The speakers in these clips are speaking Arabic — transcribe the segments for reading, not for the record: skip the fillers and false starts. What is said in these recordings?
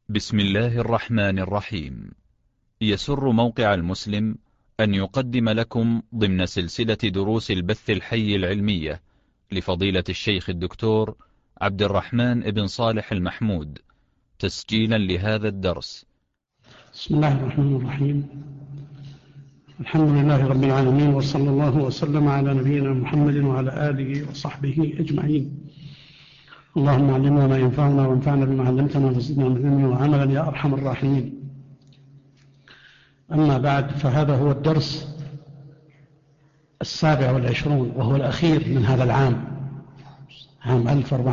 بسم الله الرحمن الرحيم. يسر موقع المسلم أن يقدم لكم ضمن سلسلة دروس البث الحي العلمية لفضيلة الشيخ الدكتور عبد الرحمن بن صالح المحمود، تسجيلا لهذا الدرس. بسم الله الرحمن الرحيم. الحمد لله رب العالمين، وصلى الله وسلم على نبينا محمد وعلى آله وصحبه أجمعين. اللهم علمنا ما ينفعنا وانفعنا بما علمتنا وزدنا من علم وعملا يا أرحم الراحمين. أما بعد، فهذا هو الدرس 27 وهو الأخير من هذا العام، عام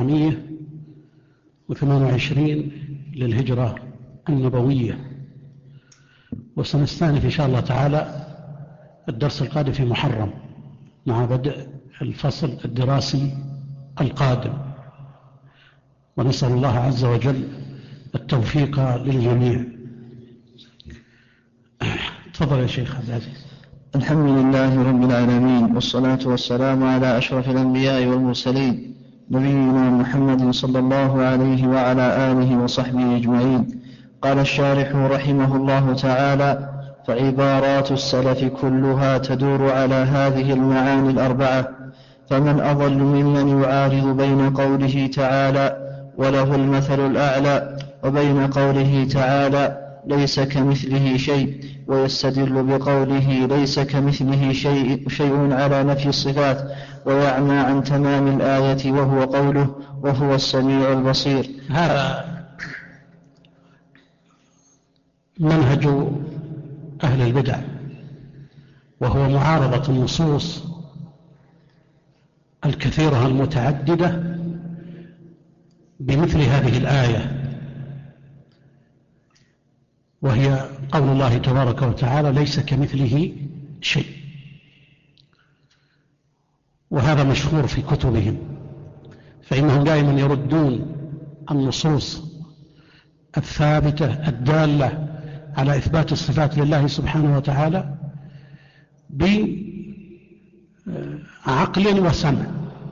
1428 للهجرة النبوية، وسنستأنف إن شاء الله تعالى الدرس القادم في محرم مع بدء الفصل الدراسي القادم، ونسأل الله عز وجل التوفيق للجميع. تفضل يا شيخ عبد العزيز. الحمد لله رب العالمين، والصلاة والسلام على أشرف الأنبياء والمرسلين، نبينا محمد صلى الله عليه وعلى آله وصحبه أجمعين. قال الشارح رحمه الله تعالى: فعبارات السلف كلها تدور على هذه المعاني الأربعة، فمن أضل ممن يعارض بين قوله تعالى وله المثل الأعلى وبين قوله تعالى ليس كمثله شيء، ويستدل بقوله ليس كمثله شيء على نفي الصفات، ويعمى عن تمام الآية وهو قوله وهو السميع البصير. هذا منهج أهل البدع، وهو معارضة النصوص الكثيرة المتعددة بمثل هذه الآية، وهي قول الله تبارك وتعالى ليس كمثله شيء. وهذا مشهور في كتبهم، فإنهم دائما يردون النصوص الثابتة الدالة على إثبات الصفات لله سبحانه وتعالى بعقل وسمع،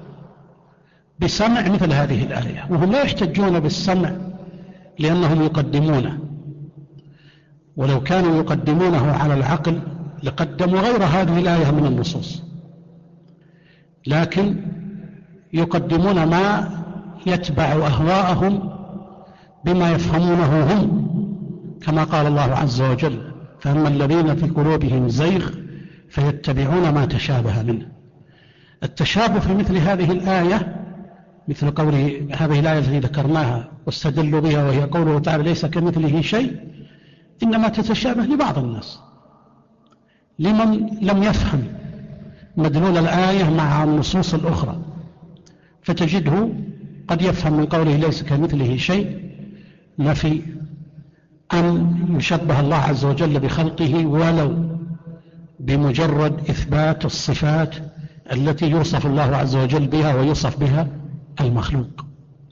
بسمع مثل هذه الآية، وهم لا يحتجون بالسمع لأنهم يقدمونه، ولو كانوا يقدمونه على العقل لقدموا غير هذه الآية من النصوص، لكن يقدمون ما يتبع أهواءهم بما يفهمونه هم، كما قال الله عز وجل: فأما الذين في قلوبهم زيغ فيتبعون ما تشابه منه. التشابه في مثل هذه الآية مثل قوله هذه الآية التي ذكرناها واستدلوا بها، وهي قوله تعالى ليس كمثله شيء، إنما تتشابه لبعض الناس، لمن لم يفهم مدلول الآية مع النصوص الأخرى، فتجده قد يفهم من قوله ليس كمثله شيء نفي أن يشبه الله عز وجل بخلقه ولو بمجرد إثبات الصفات التي يوصف الله عز وجل بها ويوصف بها المخلوق.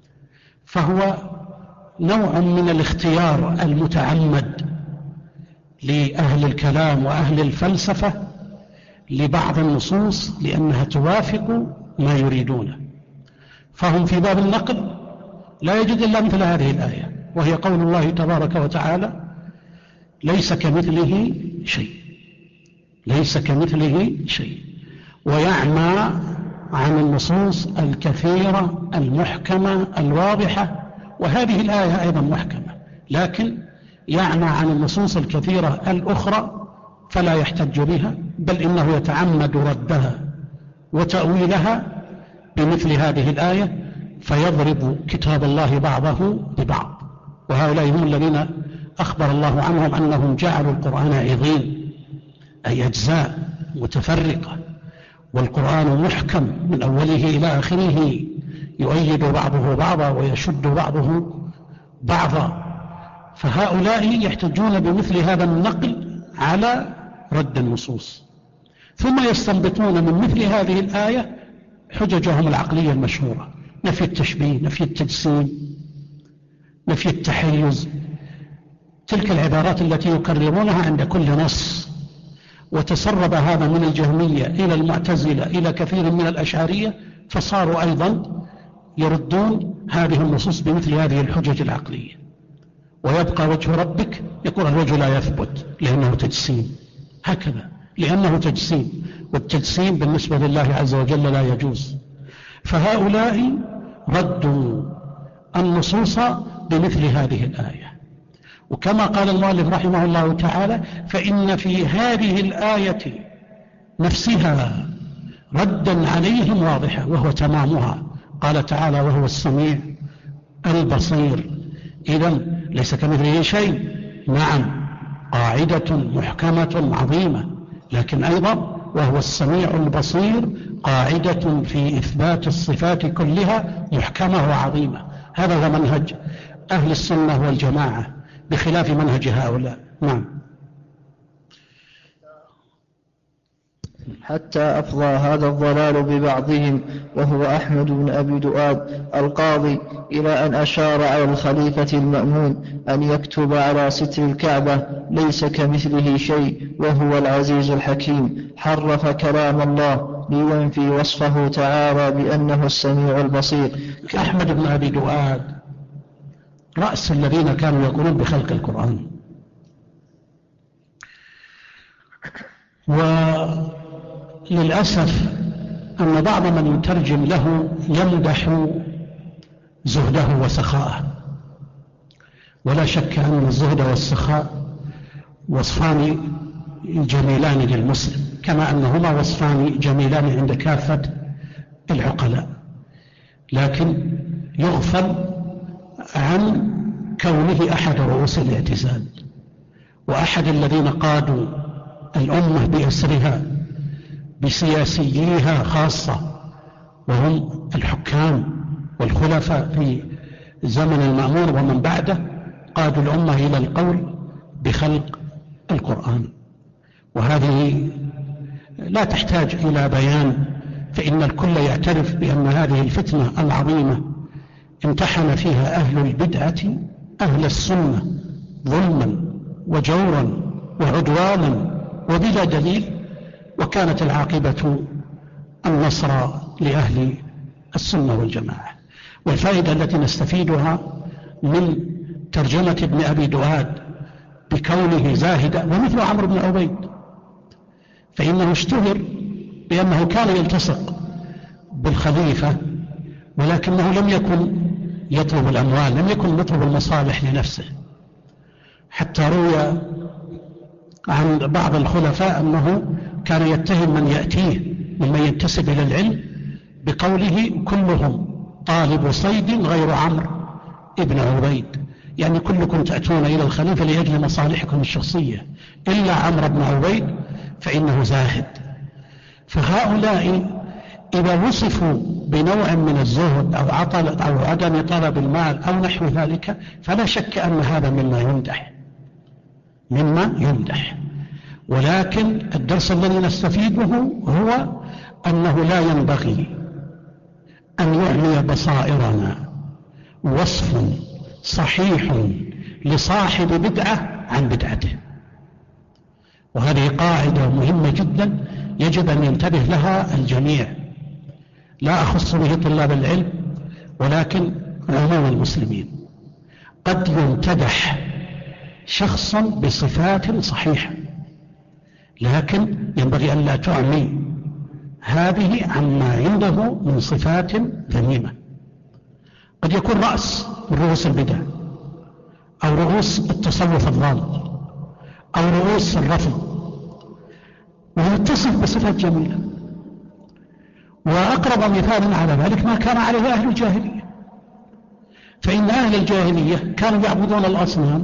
فهو نوع من الاختيار المتعمد لأهل الكلام وأهل الفلسفة لبعض النصوص لأنها توافق ما يريدونه، فهم في باب النقل لا يجد إلا مثل هذه الآية، وهي قول الله تبارك وتعالى ليس كمثله شيء، ليس كمثله شيء، ويعمى عن النصوص الكثيرة المحكمة الواضحة، وهذه الآية أيضا محكمة، لكن يعمى عن النصوص الكثيرة الأخرى فلا يحتج بها، بل إنه يتعمد ردها وتأويلها بمثل هذه الآية، فيضرب كتاب الله بعضه ببعض. وهؤلاء هم الذين أخبر الله عنهم أنهم جعلوا القرآن عظيم، أي أجزاء متفرقة، والقرآن محكم من أوله إلى آخره، يؤيد بعضه بعضا ويشد بعضه بعضا. فهؤلاء يحتجون بمثل هذا النقل على رد النصوص، ثم يستنبطون من مثل هذه الآية حججهم العقلية المشهورة: نفي التشبيه، نفي التجسيم، نفي التحيز، تلك العبارات التي يكررونها عند كل نص. وتسرب هذا من الجهمية إلى المعتزلة إلى كثير من الأشعرية، فصاروا أيضا يردون هذه النصوص بمثل هذه الحجج العقلية. ويبقى وجه ربك، يقول الوجه لا يثبت لأنه تجسيم، هكذا لأنه تجسيم، والتجسيم بالنسبة لله عز وجل لا يجوز. فهؤلاء ردوا النصوص بمثل هذه الآية. وكما قال المؤلف رحمه الله تعالى: فإن في هذه الآية نفسها ردا عليهم واضحة وهو تمامها. قال تعالى: وهو السميع البصير. إذن ليس كمثله شيء، نعم قاعدة محكمة عظيمة، لكن أيضا وهو السميع البصير قاعدة في إثبات الصفات كلها محكمة وعظيمة. هذا هو منهج أهل السنة والجماعة بخلاف منهج هؤلاء. نعم. حتى أفضى هذا الضلال ببعضهم وهو أحمد بن أبي دؤاد القاضي إلى أن أشار على الخليفة المأمون أن يكتب على ستر الكعبة: ليس كمثله شيء وهو العزيز الحكيم. حرف كلام الله لينفي وصفه تعالى بأنه السميع البصير. أحمد بن أبي دؤاد رأس الذين كانوا يقولون بخلق القرآن، وللأسف أن بعض من يترجم له يمدح زهده وسخاءه، ولا شك أن الزهد والسخاء وصفان جميلان للمسلم، كما أنهما وصفان جميلان عند كافة العقلاء، لكن يغفل عن كونه أحد رؤوس الاعتزال وأحد الذين قادوا الأمة بأسرها بسياسييها خاصة، وهم الحكام والخلفاء في زمن المأمون ومن بعده، قادوا الأمة إلى القول بخلق القرآن. وهذه لا تحتاج إلى بيان، فإن الكل يعترف بأن هذه الفتنة العظيمة امتحن فيها أهل البدعة أهل السنة ظلما وجورا وعدوانا وبلا دليل، وكانت العاقبة النصر لأهل السنة والجماعة. والفائدة التي نستفيدها من ترجمة ابن أبي دؤاد بكونه زاهدا ومثل عمرو بن عبيد، فإنه اشتهر بأنه كان يلتصق بالخليفة، ولكنه لم يكن يطلب الأموال، لم يكن يطلب المصالح لنفسه، حتى روي عن بعض الخلفاء أنه كان يتهم من يأتيه ممن ينتسب إلى العلم بقوله: كلهم طالب صيد غير عمرو ابن عبيد، يعني كلكم تأتون إلى الخليفة لأجل مصالحكم الشخصية إلا عمرو بن عبيد فإنه زاهد. فهؤلاء إذا وصفوا بنوع من الزهد أو عدم طلب المال أو نحو ذلك، فلا شك أن هذا مما يمدح. ولكن الدرس الذي نستفيده هو أنه لا ينبغي أن يعلي بصائرنا وصف صحيح لصاحب بدعة عن بدعته، وهذه قاعدة مهمة جدا يجب أن ينتبه لها الجميع، لا أخص به طلاب العلم ولكن عموم المسلمين. قد يمتدح شخص بصفات صحيحة، لكن ينبغي أن لا تعمي هذه عما عنده من صفات ذميمة. قد يكون رأس من رؤوس البدع أو رؤوس التصوف الضال أو رؤوس الرفض، ويتصف بصفات جميلة. وأقرب مثال على ذلك ما كان عليه أهل الجاهلية، فإن أهل الجاهلية كانوا يعبدون الأصنام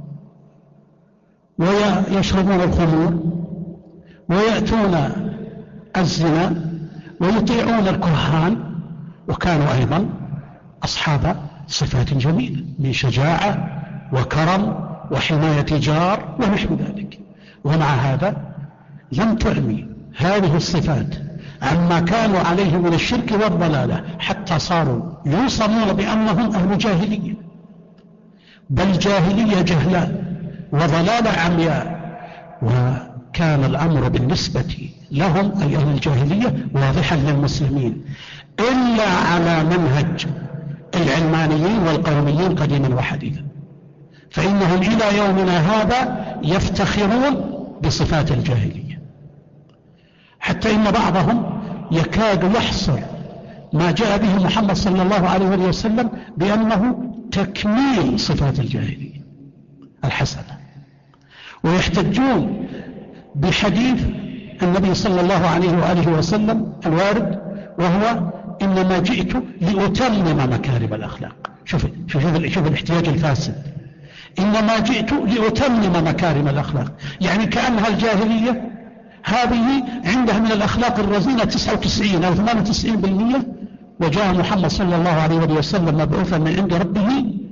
ويشربون الخمور ويأتون الزنا ويطيعون الكهان، وكانوا أيضا أصحاب صفات جميلة من شجاعة وكرم وحماية جار ونحو ذلك. ومع هذا لم تعمي هذه الصفات عما كانوا عليه من الشرك والضلالة، حتى صاروا يوصمون بأنهم أهل جاهلية، بل جاهلية جهلاء وضلالة عمياء. وكان الأمر بالنسبة لهم أي أهل الجاهلية واضحا للمسلمين، إلا على منهج العلمانيين والقوميين قديما وحديثا، فإنهم إلى يومنا هذا يفتخرون بصفات الجاهلية، حتى إن بعضهم يكاد يحصر ما جاء به محمد صلى الله عليه وسلم بأنه تكميل صفات الجاهلية الحسنة، ويحتجون بحديث النبي صلى الله عليه وآله وسلم الوارد، وهو إنما جئت لأتمم مكارم الأخلاق. شوف الاحتياج الفاسد، إنما جئت لأتمم مكارم الأخلاق، يعني كأنها الجاهلية هذه عندها من الأخلاق الرزينة 99 أو 98%، وجاء محمد صلى الله عليه وسلم مبعوثا من عند ربه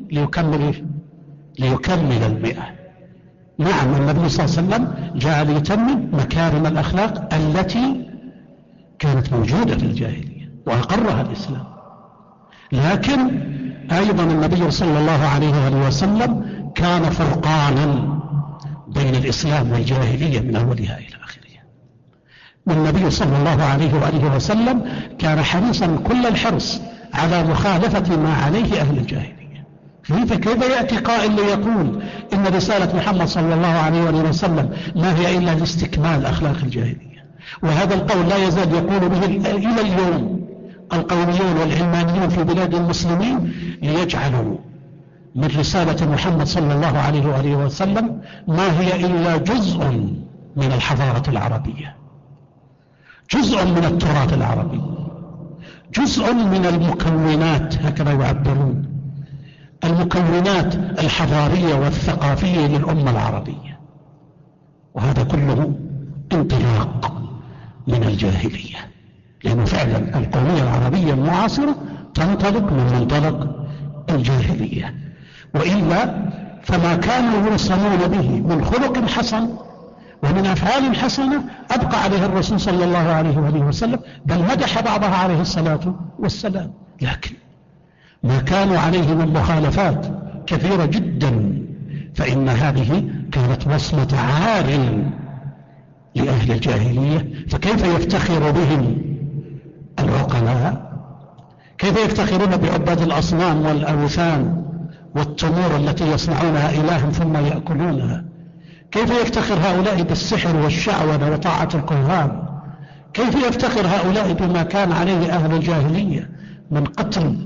ليكمل 100. نعم، النبي صلى الله عليه وسلم جاء ليتمم مكارم الأخلاق التي كانت موجودة في الجاهلية وأقرها الإسلام، لكن أيضا النبي صلى الله عليه وسلم كان فرقانا بين الإسلام والجاهلية من أولها إلى آخرها. والنبي صلى الله عليه وآله وسلم كان حريصا كل الحرص على مخالفة ما عليه أهل الجاهلية. كيف يأتي قائل ليقول إن رسالة محمد صلى الله عليه وآله وسلم ما هي إلا لاستكمال أخلاق الجاهلية؟ وهذا القول لا يزال يقول به إلى اليوم القوميون والعلمانيون في بلاد المسلمين، ليجعلوا من رسالة محمد صلى الله عليه وآله وسلم ما هي إلا جزء من الحضارة العربية، جزء من التراث العربي، جزء من المكونات، هكذا يعبرون، المكونات الحضارية والثقافية للأمة العربية. وهذا كله انطلاق من الجاهلية، لأنه فعلا القومية العربية المعاصرة تنطلق من منطلق الجاهلية، وإلا فما كانوا يرسمون به من خلق حسن ومن أفعال حسنة أبقى عليه الرسول صلى الله عليه وآله وسلم، بل مدح بعضها عليه الصلاة والسلام، لكن ما كانوا عليه من مخالفات كثيرة جدا، فإن هذه كانت وصمة عار لأهل الجاهلية. فكيف يفتخر بهم العقلاء؟ كيف يفتخرون بعباد الأصنام والأوثان والتمور التي يصنعونها إلها ثم يأكلونها؟ كيف يفتخر هؤلاء بالسحر والشعوذة وطاعة الكهان؟ كيف يفتخر هؤلاء بما كان عليه أهل الجاهلية من قتل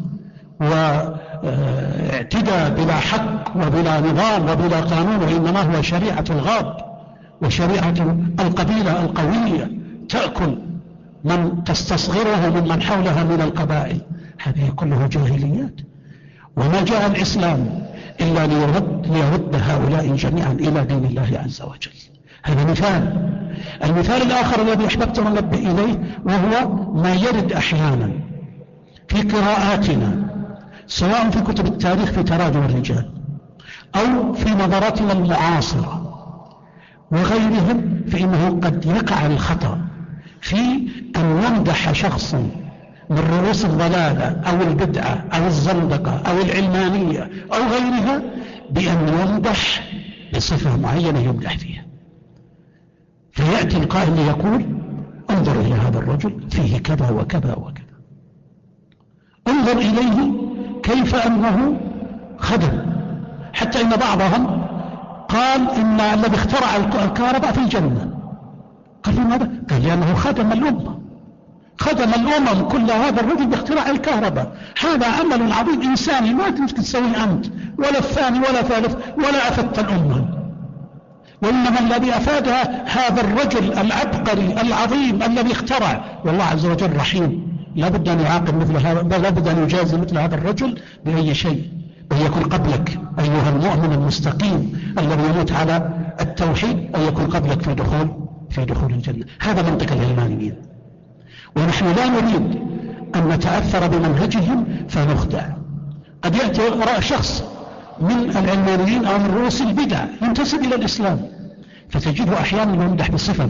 واعتداء بلا حق وبلا نظام وبلا قانون، وإنما هو شريعة الغاب وشريعة القبيلة القوية تأكل من تستصغره ممن حولها من القبائل. هذه كله جاهليات، وما جاء الإسلام إلا ليرد هؤلاء جميعا إلى دين الله عز وجل. هذا مثال. المثال الآخر الذي أحببت أن أنبه إليه، وهو ما يرد أحيانا في قراءاتنا، سواء في كتب التاريخ في تراجم الرجال أو في نظراتنا المعاصرة وغيرهم، فإنه قد يقع الخطأ في أن يمدح شخصا من رؤوس الضلالة أو البدعة أو الزندقة أو العلمانية أو غيرها بأن يمدح بصفة معينة يمدح فيها، فيأتي القائل ليقول انظر إلى هذا الرجل فيه كذا وكذا وكذا، انظر إليه كيف أنه خدم، حتى إن بعضهم قال إن الذي اخترع الكهرباء في الجنة. قال لماذا؟ قال لأنه خدم الأمة، خدم الأمم كل هذا الرجل باختراع الكهرباء. هذا عمل عظيم إنساني ما تمكن تسويه أنت ولا الثاني ولا ثالث ولا أفدت الأمة، وإنما الذي أفادها هذا الرجل العبقري العظيم الذي اخترع. والله عز وجل رحيم، لا بد أن يعاقب مثل هذا، لا بد أن يجازي مثل هذا الرجل بأي شيء، بأن يكون قبلك أيها المؤمن المستقيم الذي يموت على التوحيد، أن يكون قبلك في دخول الجنة. هذا منطق العلمانيين، ونحن لا نريد أن نتأثر بمنهجهم فنخدع. قد يأتي شخص من العلمانيين أو من رؤوس البدع ينتسب إلى الإسلام، فتجده أحيانا يمدح بصفة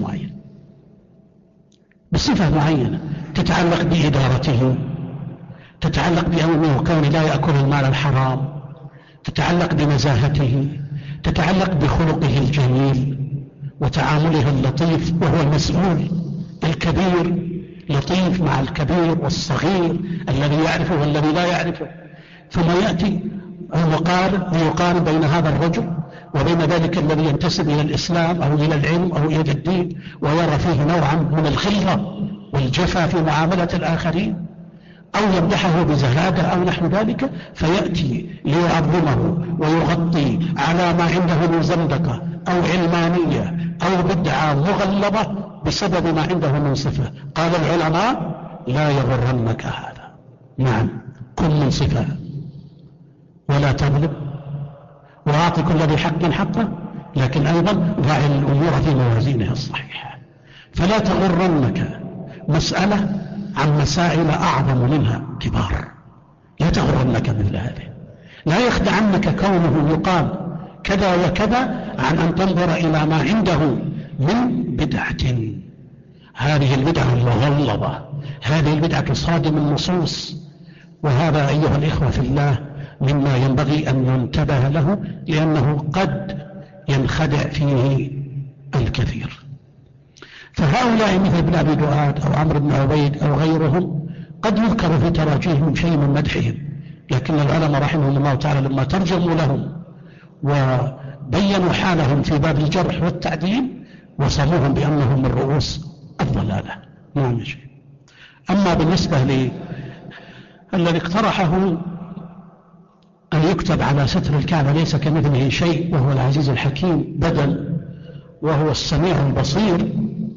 معينة تتعلق بإدارته، تتعلق بأنه كون لا يأكل المال الحرام، تتعلق بنزاهته، تتعلق بخلقه الجميل وتعامله اللطيف، وهو المسؤول الكبير، لطيف مع الكبير والصغير، الذي يعرفه والذي لا يعرفه. ثم يأتي ليقارن بين هذا الرجل وبين ذلك الذي ينتسب إلى الإسلام أو إلى العلم أو إلى الدين ويرى فيه نوعا من الخلة والجفا في معاملة الآخرين، أو يمدحه بزهادة أو نحو ذلك، فيأتي ليعظمه ويغطي على ما عنده من زندقة أو علمانية أو بدعة مغلظة بسبب ما عنده من صفة. قال العلماء: لا يغرنك هذا. نعم، كن منصفا ولا تظلم، وأعطي كل ذي حق حقه، لكن أيضا ضع الأمور في موازينها الصحيحة. فلا تغرنك مسألة عن مسائل أعظم منها كبار، لا تغرنك مثل هذه. لا يخدعنك كونه يقال كذا وكذا عن أن تنظر إلى ما عنده من بدعة. هذه البدعة المغلظة، هذه البدعة تصادم النصوص، وهذا أيها الإخوة في الله مما ينبغي أن ينتبه له، لأنه قد ينخدع فيه الكثير. فهؤلاء مثل ابن أبي دؤاد أو عمرو بن عبيد أو غيرهم قد يذكر في تراجيهم شيء من مدحهم، لكن العلماء رحمهم الله تعالى لما ترجموا لهم وبينوا حالهم في باب الجرح والتعديل وصموهم بأنهم من رؤوس الضلالة. نعم يا شيخ. أما بالنسبة الذي اقترحه أن يكتب على ستر الكعبة ليس كمثله شيء وهو العزيز الحكيم بدل وهو السميع البصير،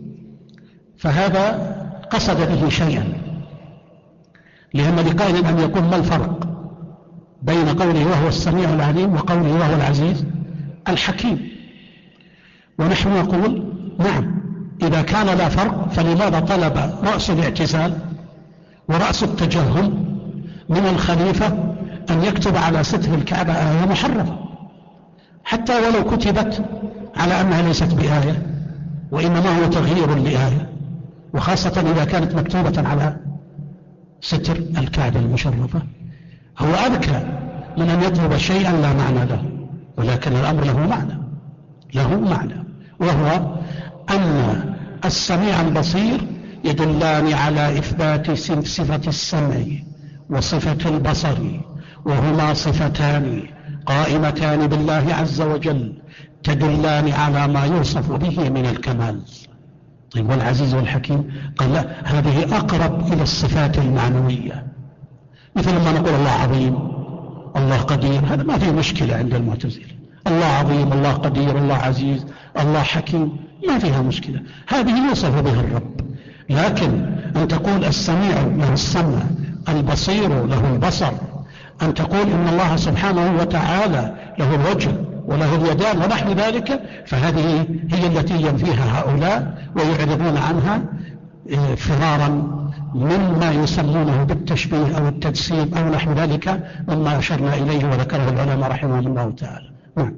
فهذا قصد به شيئا، لأن لقائل أن يكون ما الفرق بين قوله وهو السميع العليم وقوله وهو العزيز الحكيم. ونحن نقول نعم، إذا كان لا فرق فلماذا طلب رأس الاعتزال ورأس التجهم من الخليفة أن يكتب على ستر الكعبة آية محرفة، حتى ولو كتبت على أنها ليست بآية وإنما هو تغيير لآية، وخاصة إذا كانت مكتوبة على ستر الكعبة المشرفة. هو أذكى من أن يطلب شيئا لا معنى له، ولكن الأمر له معنى، وهو أن السميع البصير يدلان على إثبات صفة السمع وصفة البصر، وهما صفتان قائمتان بالله عز وجل تدلان على ما يوصف به من الكمال. طيب والعزيز والحكيم؟ قال لا، هذه أقرب إلى الصفات المعنوية، مثل ما نقول الله عظيم الله قدير، هذا ما فيه مشكلة عند المعتزلة. الله عظيم الله قدير الله عزيز الله حكيم ما فيها مشكلة، هذه يوصف بها الرب. لكن أن تقول السميع له السمع البصير له البصر، أن تقول إن الله سبحانه وتعالى له الوجه وله اليدان ونحو ذلك، فهذه هي التي ينفيها هؤلاء ويعرضون عنها فرارا مما يسمونه بالتشبيه أو التجسيم أو نحو ذلك مما أشرنا إليه وذكره العلماء رحمهم الله تعالى.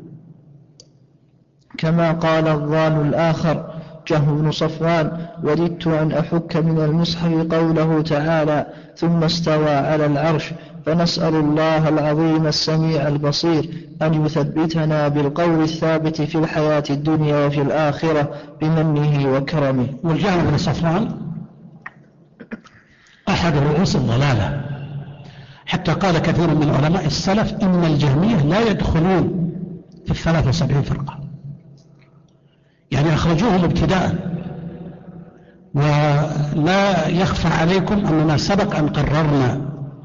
كما قال الضال الآخر جهم بن صفوان: وددت أن أحك من المصحف قوله تعالى: ثم استوى على العرش، فنسأل الله العظيم السميع البصير أن يثبتنا بالقول الثابت في الحياة الدنيا وفي الآخرة بمنه وكرمه. والجهم بن صفوان أحد رؤوس الضلالة، حتى قال كثير من علماء السلف إن الجهمية لا يدخلون في 73 فرقة، يعني أخرجوهم ابتداء. ولا يخفى عليكم أننا سبق أن قررنا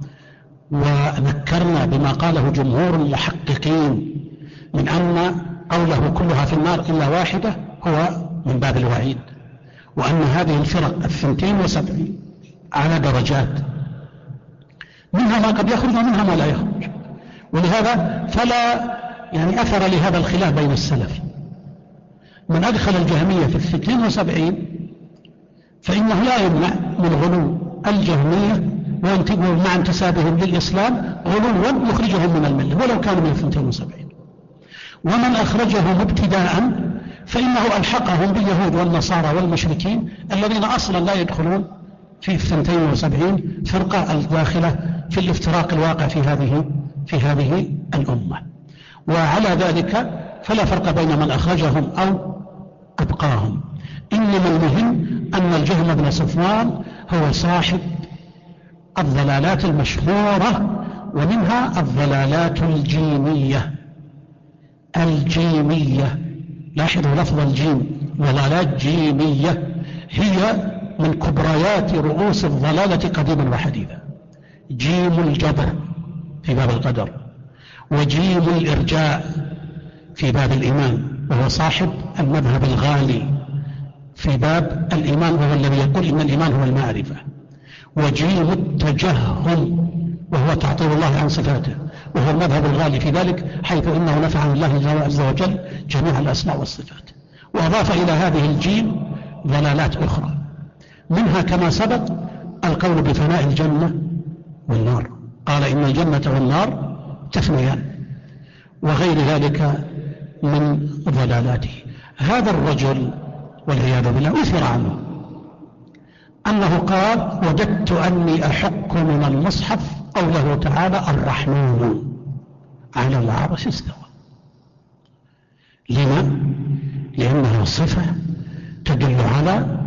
وذكرنا بما قاله جمهور المحققين من أن قوله كلها في النار إلا واحدة هو من باب الوعيد، وأن هذه الفرق 72 على درجات، منها ما قد يخرج ومنها ما لا يخرج. ولهذا فلا يعني أثر لهذا الخلاف بين السلف. من أدخل الجهمية في 72 فإنه لا يمنع من غلو الجهمية وينتبهوا مع انتسابهم للإسلام غلوا يخرجهم من الملة ولو كانوا من 72. ومن أخرجهم ابتداء فإنه ألحقهم باليهود والنصارى والمشركين الذين أصلا لا يدخلون في 72 فرقة الداخلة في الافتراق الواقع في هذه الأمة. وعلى ذلك فلا فرق بين من أخرجهم أو أبقاهم، إنما المهم أن الجهم بن صفوان هو صاحب الضلالات المشهورة ومنها الضلالات الجيمية. الجيمية، لاحظوا لفظ الجيم، ضلالات جيمية هي من كبريات رؤوس الضلالة قديما وحديثا. جيم الجبر في باب القدر، وجيم الإرجاء في باب الإيمان، وهو صاحب المذهب الغالي في باب الإيمان، وهو الذي يقول إن الإيمان هو المعرفة. وجيم التجهم، وهو تعطيل الله عن صفاته، وهو المذهب الغالي في ذلك، حيث إنه نفع عن الله عز وجل جميع الأسماء والصفات. وأضاف إلى هذه الجيم ضلالات أخرى، منها كما سبق القول بفناء الجنة والنار، قال إن الجنة والنار تفنيان، وغير ذلك من ضلالاته. هذا الرجل والعياذ بالله أثر عنه أنه قال: وجدت أني أحك من المصحف قوله تعالى: الرحمن على العرش استوى. لما؟ لأنها صفة تدل على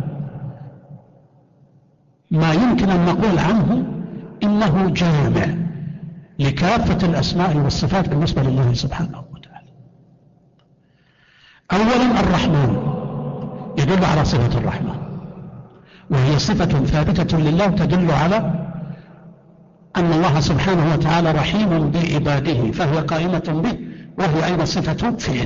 ما يمكن أن نقول عنه إنه جامع لكافة الأسماء والصفات بالنسبة لله سبحانه وتعالى. أولا الرحمن يدل على صفة الرحمن، وهي صفة ثابتة لله تدل على أن الله سبحانه وتعالى رحيم بعباده، فهي قائمة به، وهي أيضا صفة فعل.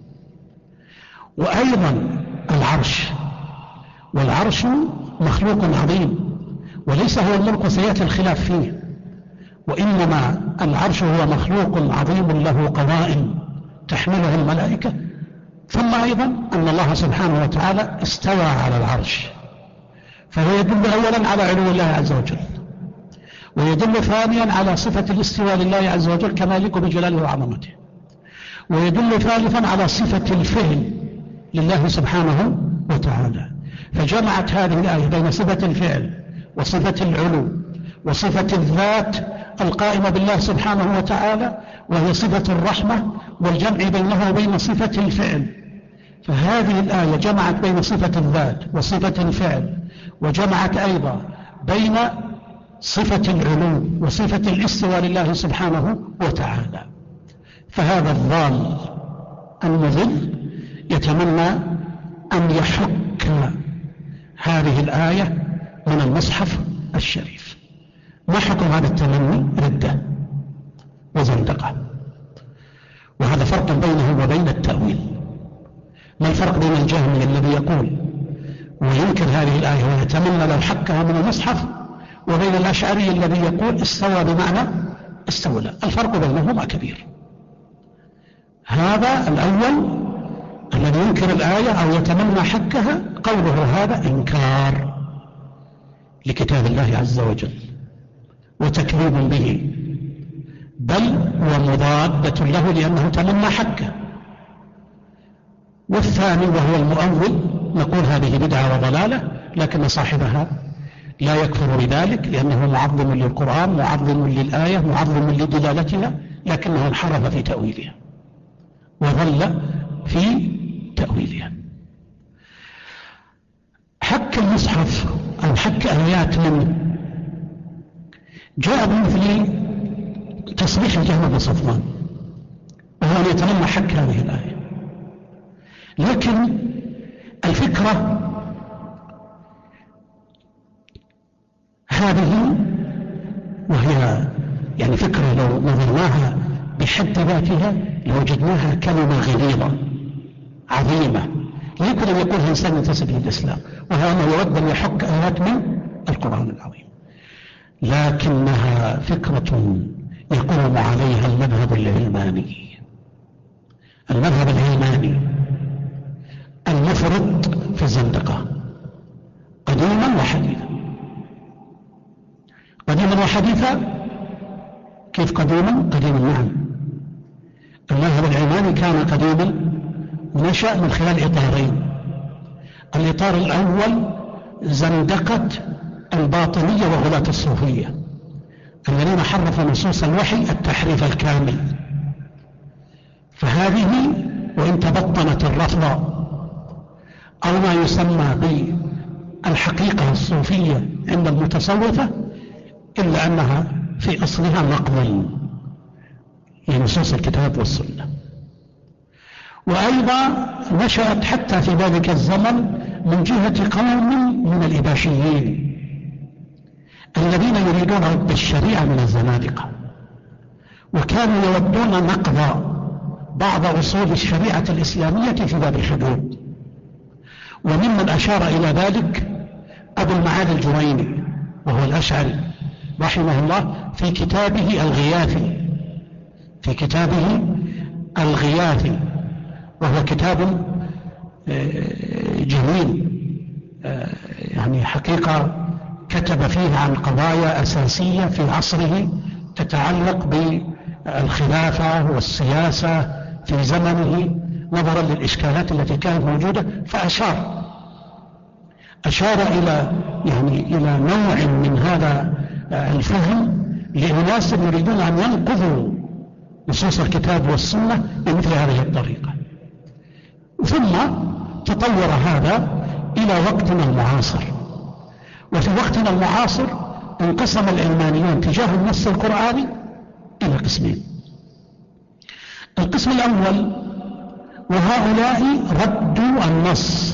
وأيضا العرش، والعرش مخلوق عظيم، وليس هو الملك سيأتي الخلاف فيه، وإنما العرش هو مخلوق عظيم له قوائم تحمله الملائكة. ثم أيضا أن الله سبحانه وتعالى استوى على العرش، فهو يدل أولا على علو الله عز وجل، ويدل ثانيا على صفة الاستواء لله عز وجل كما يليق بجلاله وعظمته، ويدل ثالثا على صفة الفعل لله سبحانه وتعالى. فجمعت هذه الآية بين صفة الفعل وصفة العلو وصفة الذات القائمة بالله سبحانه وتعالى، وهي صفة الرحمة، والجمع بينها وبين صفة الفعل. فهذه الآية جمعت بين صفة الذات وصفة الفعل، وجمعت أيضا بين صفة العلو وصفة الاستواء لله سبحانه وتعالى. فهذا الضال المضل يتمنى أن يحك هذه الآية من المصحف الشريف. ما حكم هذا التمني؟ ردة وزندقة، وهذا فرق بينه وبين التأويل. ما الفرق بين الجهمي الذي يقول وينكر هذه الآية ويتمنى لو حكها من المصحف، وبين الأشعري الذي يقول استوى بمعنى استولى؟ الفرق بينهما كبير. هذا الأول الذي ينكر الآية أو يتمنى حكها، قوله هذا إنكار لكتاب الله عز وجل وتكذيب به، بل ومضادة له لأنه تمنى حكه. والثاني وهو المؤول نقول هذه بدعة وضلالة، لكن صاحبها لا يكفر بذلك، لأنه معظم للقرآن، معظم للآية، معظم لدلالتها، لكنه انحرف في تأويلها وظل في تأويلها. حك المصحف أو حك آيات منه جاء بمثل تصريح الجهم بن صفوان، وهو أن يتمنى حك هذه الآية. لكن الفكرة هذه، وهي يعني فكرة لو نظرناها بحد ذاتها لوجدناها كلمة غليظة عظيمة لا يمكن أن يقولها إنسان ينتسب للإسلام، وهو أنه يود أن يحك آيات من القرآن العظيم، لكنها فكرة يقوم عليها المذهب العلماني. المذهب العلماني المفرط في الزندقة قديما وحديثا. قديما وحديثا كيف قديما؟ قديما نعم، المذهب العلماني كان قديما نشأ من خلال إطارين. الإطار الأول زندقة الباطنية وغلاة الصوفية الذين حرفوا نصوص الوحي التحريف الكامل، فهذه وإن تبطنت الرفض أو ما يسمى بالحقيقة الصوفية عند المتصوفة، إلا أنها في أصلها نقض لنصوص الكتاب والسنة. وأيضا نشأت حتى في ذلك الزمن من جهة قوم من الإباشيين الذين يريدون رد الشريعة من الزنادقة، وكانوا يودون نقض بعض أصول الشريعة الإسلامية في باب الحدود. وممن أشار إلى ذلك أبو المعالي الجويني وهو الأشعري رحمه الله في كتابه الغياثي، وهو كتاب جميل، يعني حقيقة كتب فيه عن قضايا أساسية في عصره تتعلق بالخلافة والسياسة في زمنه نظرا للإشكالات التي كانت موجودة، فأشار إلى نوع من هذا الفهم لأناس يريدون أن ينقضوا نصوص الكتاب والسنة بمثل هذه الطريقة. ثم تطور هذا إلى وقتنا المعاصر، وفي وقتنا المعاصر انقسم العلمانيون تجاه النص القرآني إلى قسمين. القسم الأول وهؤلاء ردوا النص،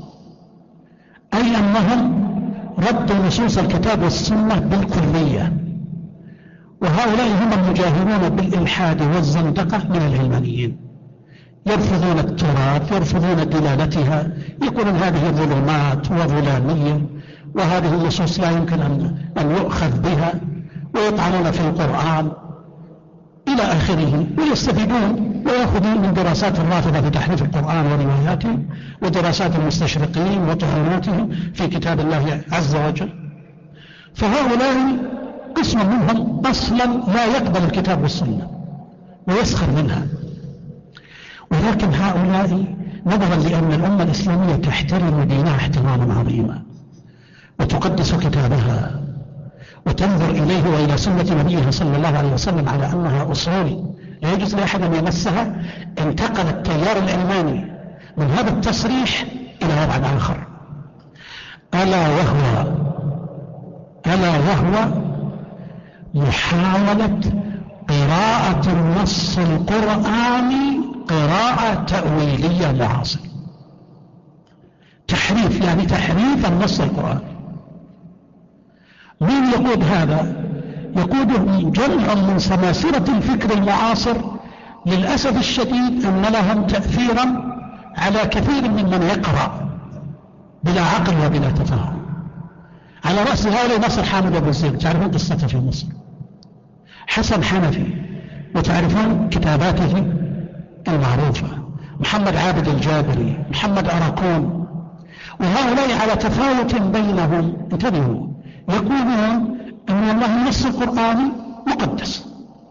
أي أنهم ردوا نصوص الكتاب والسنة بالكلية، وهؤلاء هم المجاهرون بالإلحاد والزندقة من العلمانيين، يرفضون التراث، يرفضون دلالتها، يقولون هذه ظلمات وظلامية وهذه النصوص لا يمكن أن يؤخذ بها، ويطعنون في القرآن إلى آخره، ويستفيدون ويأخذون من دراسات الرافضة في تحريف القرآن ورواياتهم، ودراسات المستشرقين وطعناتهم في كتاب الله عز وجل. فهؤلاء قسم منهم أصلا لا يقبل الكتاب والسنة ويسخر منها، ولكن هؤلاء نظرا لأن الأمة الإسلامية تحترم دينها احتراما عظيما وتقدس كتابها وتنظر إليه وإلى سنة نبيها صلى الله عليه وسلم على أنها أصول لا يجوز لأحد أن يمسها، انتقل التيار العلماني من هذا التصريح إلى وضع آخر، ألا وهو محاولة قراءة النص القرآني قراءة تأويلية معاصرة. تحريف، يعني تحريف النص القرآني. من يقود هذا؟ يقوده جمع من سماسرة الفكر المعاصر، للأسف الشديد أن لهم تأثيرا على كثير ممن يقرأ بلا عقل وبلا تفاهم. على رأس هؤلاء نصر حامد أبو زيد، تعرفون قصته في مصر، حسن حنفي، وتعرفون كتاباته المعروفة، محمد عابد الجابري، محمد أراكون، وهؤلاء على تفاوت بينهم. انتبهوا، يقولون أن الله النص القرآني مقدس،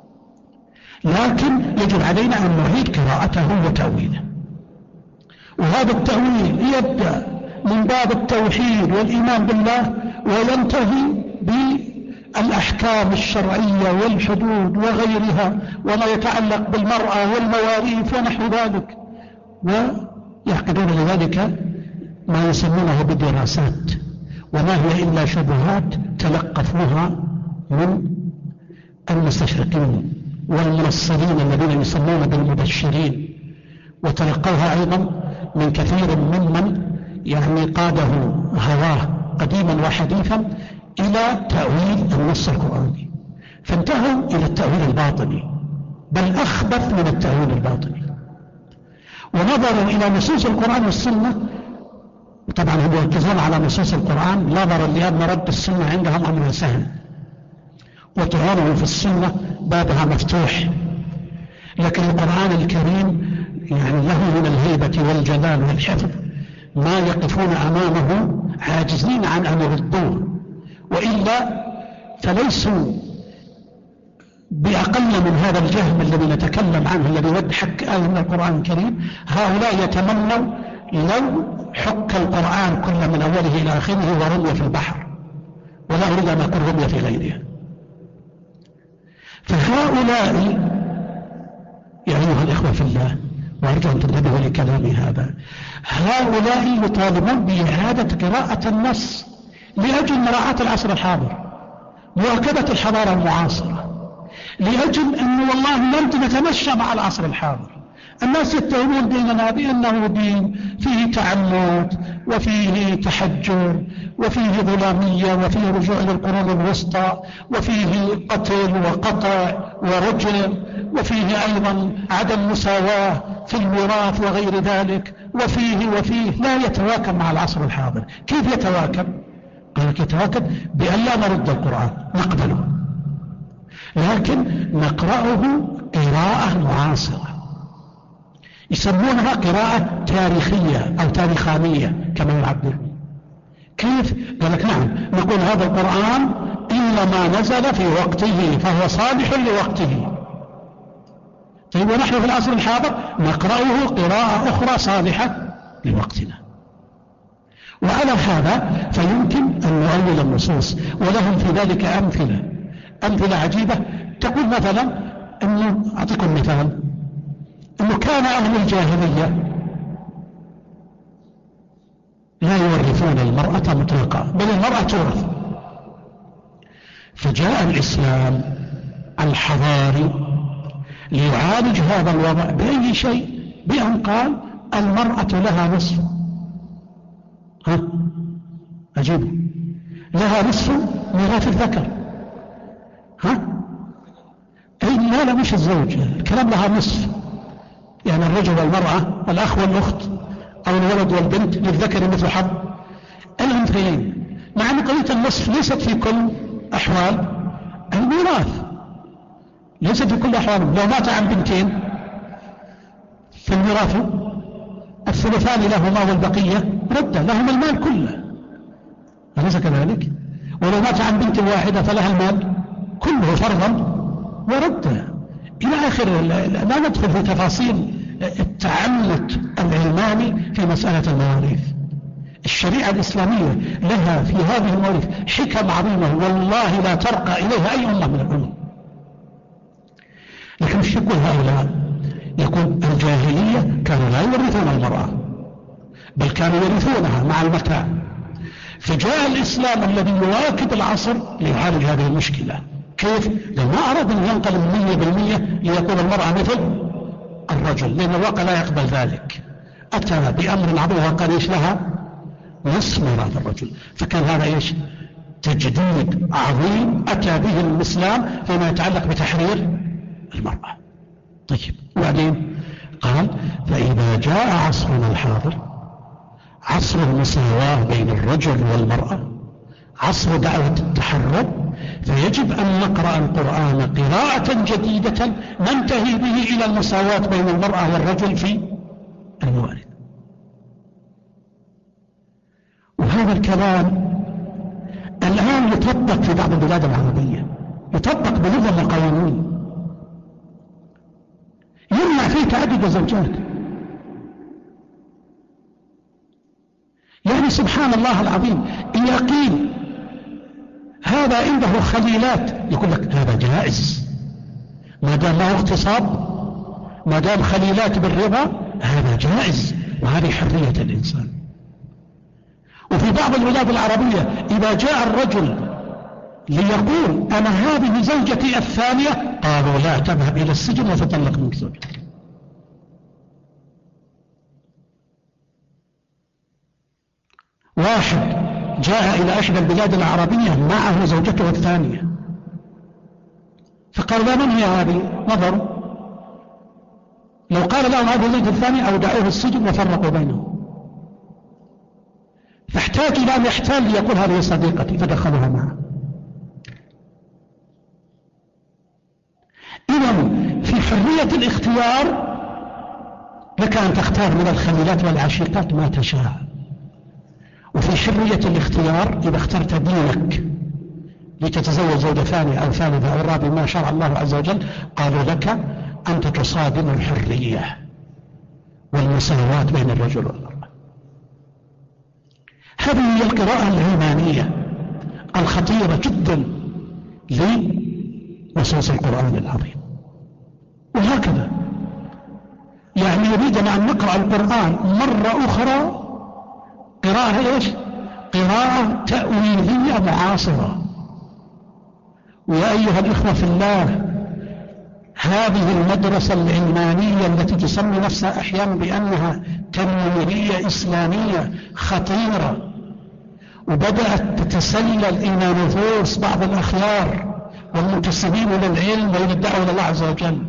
لكن يجب علينا أن نعيد قراءته وتأويله، وهذا التأويل يبدأ من باب التوحيد والإيمان بالله وينتهي بالأحكام الشرعية والحدود وغيرها وما يتعلق بالمرأة والمواريث ونحو ذلك، ويعقدون لذلك ما يسمونه بدراسات، وما هي إلا شبهات تلقفوها من المستشرقين والمنصرين الذين يسمون بالمبشرين، وتلقوها أيضا من كثير ممن قاده هواه قديما وحديثا إلى تأويل النص القرآني، فانتهوا إلى التأويل الباطني، بل أخبث من التأويل الباطني، ونظروا إلى نصوص القرآن والسنة. طبعا هم يركزون على نصوص القرآن نظرا لأن رد السنة عندهم أمر سهل، وطعونه في السنة بابها مفتوح، لكن القرآن الكريم له من الهيبة والجلال والحفظ ما يقفون أمامه عاجزين عن أن يردوه، وإلا فليسوا بأقل من هذا الجهم الذي نتكلم عنه، الذي يرد حق آية من القرآن الكريم. هؤلاء يتمنوا لو حك القرآن كل من أوله إلى آخره ورمي في البحر، ولا أريد أن أقول رمي في غيرها. فهؤلاء يا أيها الإخوة في الله، وأرجو أن تنتبهوا لكلامي هذا، هؤلاء يطالبون بإعادة قراءة النص لأجل مراعاة العصر الحاضر، مواكبة الحضارة المعاصرة، لأجل أنه والله لم نتمشى مع العصر الحاضر. الناس يتهمون ديننا بأنه دين فيه تعنت وفيه تحجر وفيه ظلامية وفيه رجوع للقرون الوسطى وفيه قتل وقطع ورجم وفيه أيضا عدم مساواة في الميراث وغير ذلك وفيه لا يتواكب مع العصر الحاضر. كيف يتواكب؟ قال لك يتواكب بأن لا نرد القرآن، نقبله، لكن نقرأه قراءة معاصرة، يسمونها قراءة تاريخية أو تاريخانية كما يعبرون. كيف؟ قال لك نعم، نقول هذا القرآن إنما نزل في وقته فهو صالح لوقته. طيب ونحن في العصر الحاضر نقرأه قراءة أخرى صالحة لوقتنا. وعلى هذا فيمكن أن نؤول النصوص، ولهم في ذلك أمثلة عجيبة. تقول مثلا أنه، أعطيكم مثال، أنه كان أهل الجاهلية لا يورثون المرأة مطلقا، بل المرأة تورث. فجاء الإسلام الحضاري ليعالج هذا الوضع بأي شيء؟ بأن قال المرأة لها نصف. أجيب، لها نصف ميراث الذكر. أي لا مش الزوج، الكلام لها نصف، يعني الرجل والمرأة والأخ والأخت أو الولد والبنت للذكر مثل حظ الأنثيين. مع أن قضية النصف ليست في كل أحوال الميراث، ليست في كل أحوال. لو مات عن بنتين فالميراث الثلثان لهما والبقية رد لهم المال كله، أليس كذلك؟ ولو مات عن بنت واحدة فلها المال كله فرضا ورد إلى آخر. لا ندخل في تفاصيل التعنت العلماني في مسألة المواريث. الشريعة الإسلامية لها في هذه المواريث حكم عظيمة والله لا ترقى إليها أي أمة من الأمم. لكن مش يقول هؤلاء، يقول الجاهلية كانوا لا يورثون المرأة بل كانوا يورثونها مع المتاع. فجاء الإسلام الذي يواكب العصر ليعالج هذه المشكلة. كيف؟ لو ما أراد أن ينقلب 100% ليكون المرأة مثل الرجل، لأن الواقع لا يقبل ذلك. أتى بأمر عظيم وقال إيش لها؟ نصف ميراث الرجل. فكان هذا إيش؟ تجديد عظيم أتى به الإسلام فيما يتعلق بتحرير المرأة. طيب وبعدين قال فإذا جاء عصرنا الحاضر، عصر المساواة بين الرجل والمرأة، عصر دعوة التحرر، فيجب أن نقرأ القرآن قراءة جديدة ننتهي به إلى المساواة بين المرأة والرجل في الموارث. وهذا الكلام الآن يطبق في بعض البلاد العربية، يطبق بنظم وقوانين يمنع فيه تعدد الزوجات. يعني سبحان الله العظيم، إذا قيل هذا عنده خليلات يقول لك هذا جائز ما دام له اغتصاب، ما دام خليلات بالرضا هذا جائز، وهذه حرية الإنسان. وفي بعض البلاد العربية إذا جاء الرجل ليقول أنا هذه زوجتي الثانية قالوا لا، تذهب إلى السجن وتطلق منك زوجتك. واحد جاء إلى إحدى البلاد العربية معه زوجته الثانية، فقال لا من هي هذه؟ نظروا، لو قال لهم هذه زوجته الثانية أودعوه السجن وفرقوا بينهم. فاحتاج إلى أن يحتال ليقول هذه صديقتي فدخلها معه. إذن في حرية الاختيار لك أن تختار من الخليلات والعشيقات ما تشاء، وفي حرية الاختيار إذا اخترت دينك لتتزوج زوجة ثانية أو ثالثة أو رابعة ما شرع الله عز وجل قالوا لك أنت تصادم الحرية والمساواة بين الرجل والمرأة. هذه هي القراءة العلمانية الخطيرة جدا لنصوص القرآن العظيم. وهكذا يعني يريدنا أن نقرأ القرآن مرة أخرى قراءة إيش؟ قراءة تأويلية معاصرة، ويا أيها الإخوة في الله، هذه المدرسة العلمانية التي تسمي نفسها أحيانا بأنها تنويرية إسلامية خطيرة، وبدأت تتسلل إلى نفوس بعض الأخيار والمنتسبين للعلم وإلى الدعوة إلى الله عز وجل.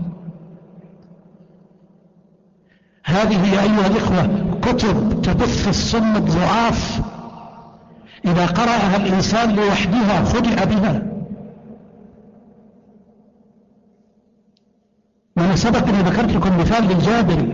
هذه يا أيها الإخوة كتب تبث السم الضعاف، إذا قرأها الإنسان لوحدها خدع بها. وأنا سبق أني ذكرت لكم مثال للجابري.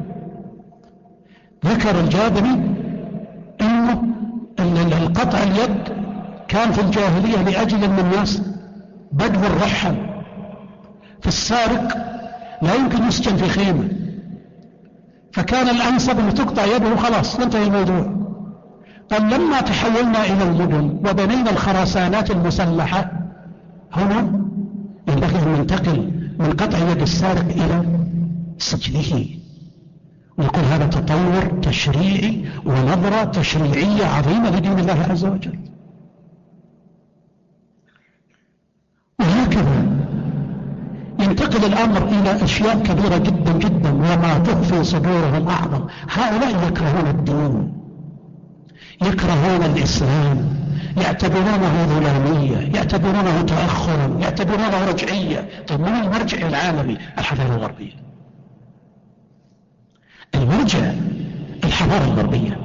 ذكر الجابري أنه القطع اليد كان في الجاهلية لأجل أن الناس بدو الرحل، فالسارق لا يمكن يسجن في خيمة، فكان الأنسب أن تقطع يده وخلاص ينتهي الموضوع. قال لما تحولنا إلى المدن وبنينا الخرسانات المسلحة، هنا ينبغي أن ننتقل من قطع يد السارق إلى سجنه. ويقول هذا تطور تشريعي ونظرة تشريعية عظيمة لدين الله عز وجل. وهكذا ينتقل الأمر إلى أشياء كبيرة جدا جدا، وما تخفي صدورهم أعظم. هؤلاء يكرهون الدين، يكرهون الإسلام، يعتبرونه ظلامية، يعتبرونه تأخرا، يعتبرونه رجعية. طيب من المرجع العالمي؟ الحضارة الغربية. المرجع الحضارة الغربية.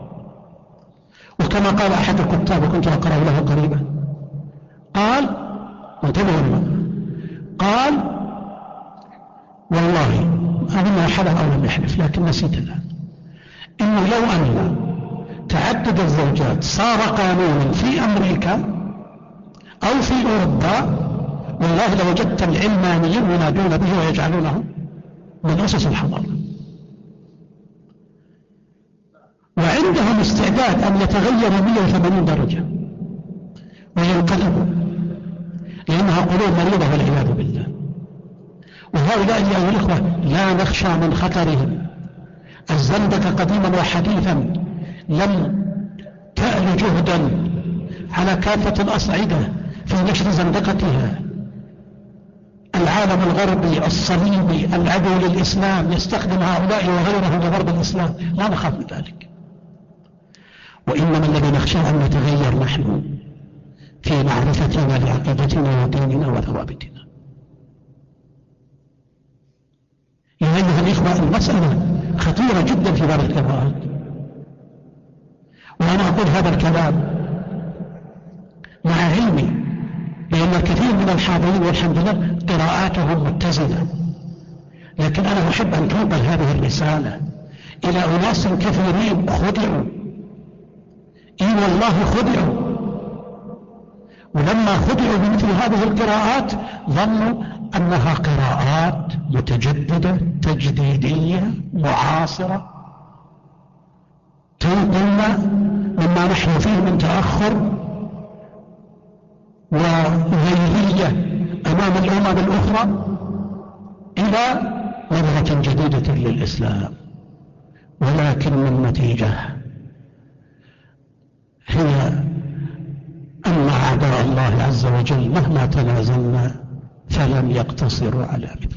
وكما قال أحد الكتاب وكنت أقرأ له قريبا، قال انتبهوا، قال والله أظن حلف أو لم يحلف لكن نسيت الآن، إنه لو أن تعدد الزوجات صار قانونا في أمريكا أو في أوروبا، والله لوجدت العلمانيين ينادون به ويجعلونه من أسس الحضارة، وعندهم استعداد أن يتغيروا 180 درجة وينقلبوا، لأنها قلوب مريضة والعياذ بالله. وهؤلاء يا الإخوة لا نخشى من خطرهم. الزندقة قديما وحديثا لم تأل جهدا على كافة الأصعدة في نشر زندقتها. العالم الغربي الصليبي العدو للإسلام يستخدم هؤلاء وغيرهم لضرب الإسلام، لا نخاف من ذلك. وإنما الذي نخشى أن نتغير نحن في معرفتنا لعقيدتنا وديننا وثوابتنا. يا أيها الإخوة المسألة خطيرة جدا في باب القراءات، وأنا أقول هذا الكلام مع علمي بأن الكثير من الحاضرين والحمد لله قراءاتهم متزنة، لكن أنا أحب أن تنقل هذه الرسالة إلى أناس كثيرين خدعوا، إي والله خدعوا، ولما خدعوا بمثل هذه القراءات ظنوا أنها قراءات متجددة تجديدية معاصرة تنقلنا مما نحن فيه من تأخر وغيرية أمام الأمم الأخرى إلى نظرة جديدة للإسلام. ولكن النتيجة هي أن أعداء الله عز وجل مهما تنازلنا فلم يقتصروا على مثل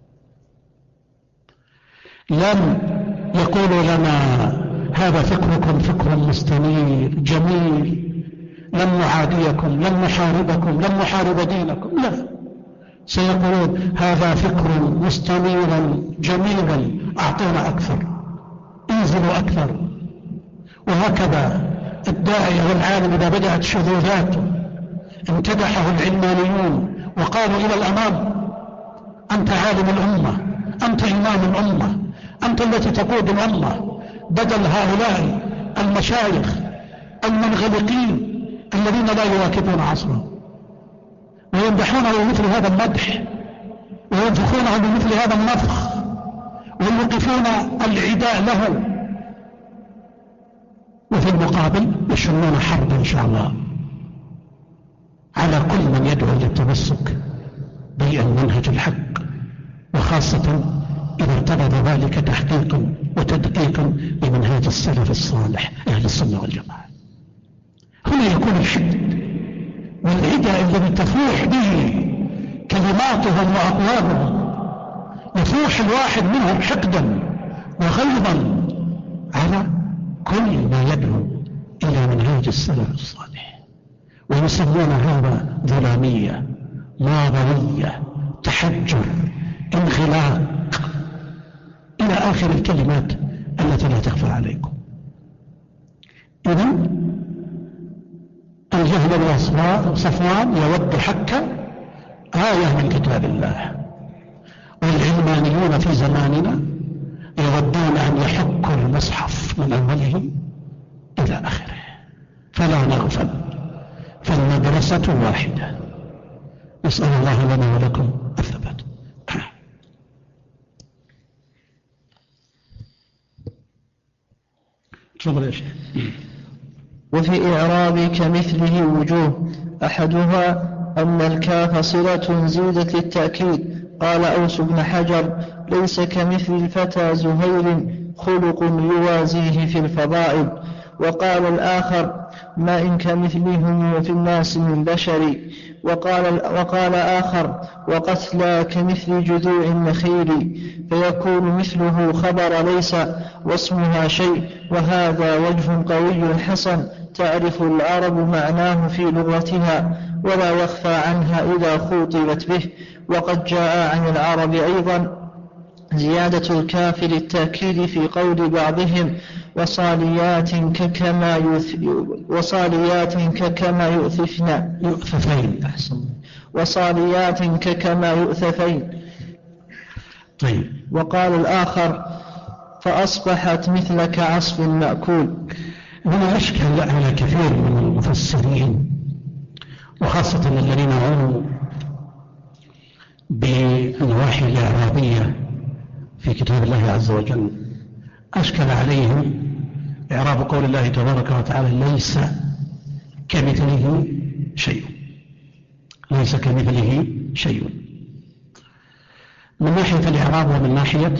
هذا. لم يقولوا لنا هذا فكركم فكر مستنير جميل، لن نعاديكم، لن نحاربكم، لن نحارب دينكم، لا، سيقولون هذا فكر مستنيرا جميلا، أعطونا أكثر، انزلوا أكثر. وهكذا الداعية والعالم إذا بدأت شذوذاته امتدحه العلمانيون وقالوا إلى الأمام أنت عالم الأمة، أنت إمام الأمة، أنت التي تقود الأمة، بدل هؤلاء المشايخ المنغلقين الذين لا يواكبون عصرهم ويمدحونه بمثل هذا المدح وينفخونه بمثل هذا النفخ ويوقفون العداء له، وفي المقابل يشنون حرب إن شاء الله على كل من يدعو إلى التمسك بالمنهج الحق، وخاصة إذا ارتبط ذلك تحقيقا وتدقيقا بمنهج السلف الصالح أهل السنة والجماعة. هنا يكون الحد والعداء الذي تفوح به كلماتهم وأقوالهم، يفوح الواحد منهم حقدا وغيظا على كل ما يدعو إلى منهاج السلف الصالح، ويسمون هذا ظلامية، ناظرية، تحجر، انغلاق، إلى آخر الكلمات التي لا تخفى عليكم. إذن الجهل بن صفوان يود حق آية من كتاب الله، والعلمانيون في زماننا يودون أن يحكوا المصحف من أوله إلى آخره. فلا نغفل، فالمدرسة واحدة. نسأل الله لنا ولكم الثبات. تفضل يا شيخ. وفي إعراب كمثله وجوه، أحدها أن الكاف صلة زيدت للتأكيد. قال أوس بن حجر: ليس كمثل الفتى زهير خلق يوازيه في الفضائل. وقال الآخر: ما إن كمثلهم وفي الناس من بشر. وقال آخر: وقتلى كمثل جذوع النخيل، فيكون مثله خبر ليس واسمها شيء. وهذا وجه قوي حسن تعرف العرب معناه في لغتها ولا يخفى عنها إذا خوطبت به. وقد جاء عن العرب أيضا زيادة الكاف للتأكيد في قول بعضهم: وصاليات ككما يؤثفين. وصاليات ككما يؤثفين. طيب. وقال الآخر: فأصبحت مثل كعصف مأكول. هنا أشكل على كثير من المفسرين، وخاصة الذين عنوا بالنواحي الإعرابية في كتاب الله عز وجل، أشكل عليهم إعراب قول الله تبارك وتعالى: ليس كمثله شيء. ليس كمثله شيء من ناحية الإعراب ومن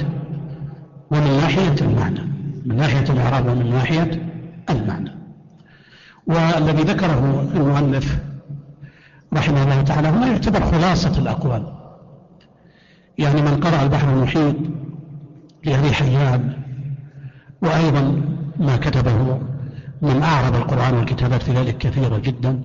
ناحية المعنى، من ناحية الإعراب ومن ناحية المعنى. والذي ذكره المؤلف رحمه الله تعالى هنا يعتبر خلاصة الأقوال. يعني من قرأ البحر المحيط لأبي حيان، وأيضا ما كتبه من أعرب القرآن والكتابات في ذلك كثيرة جدا،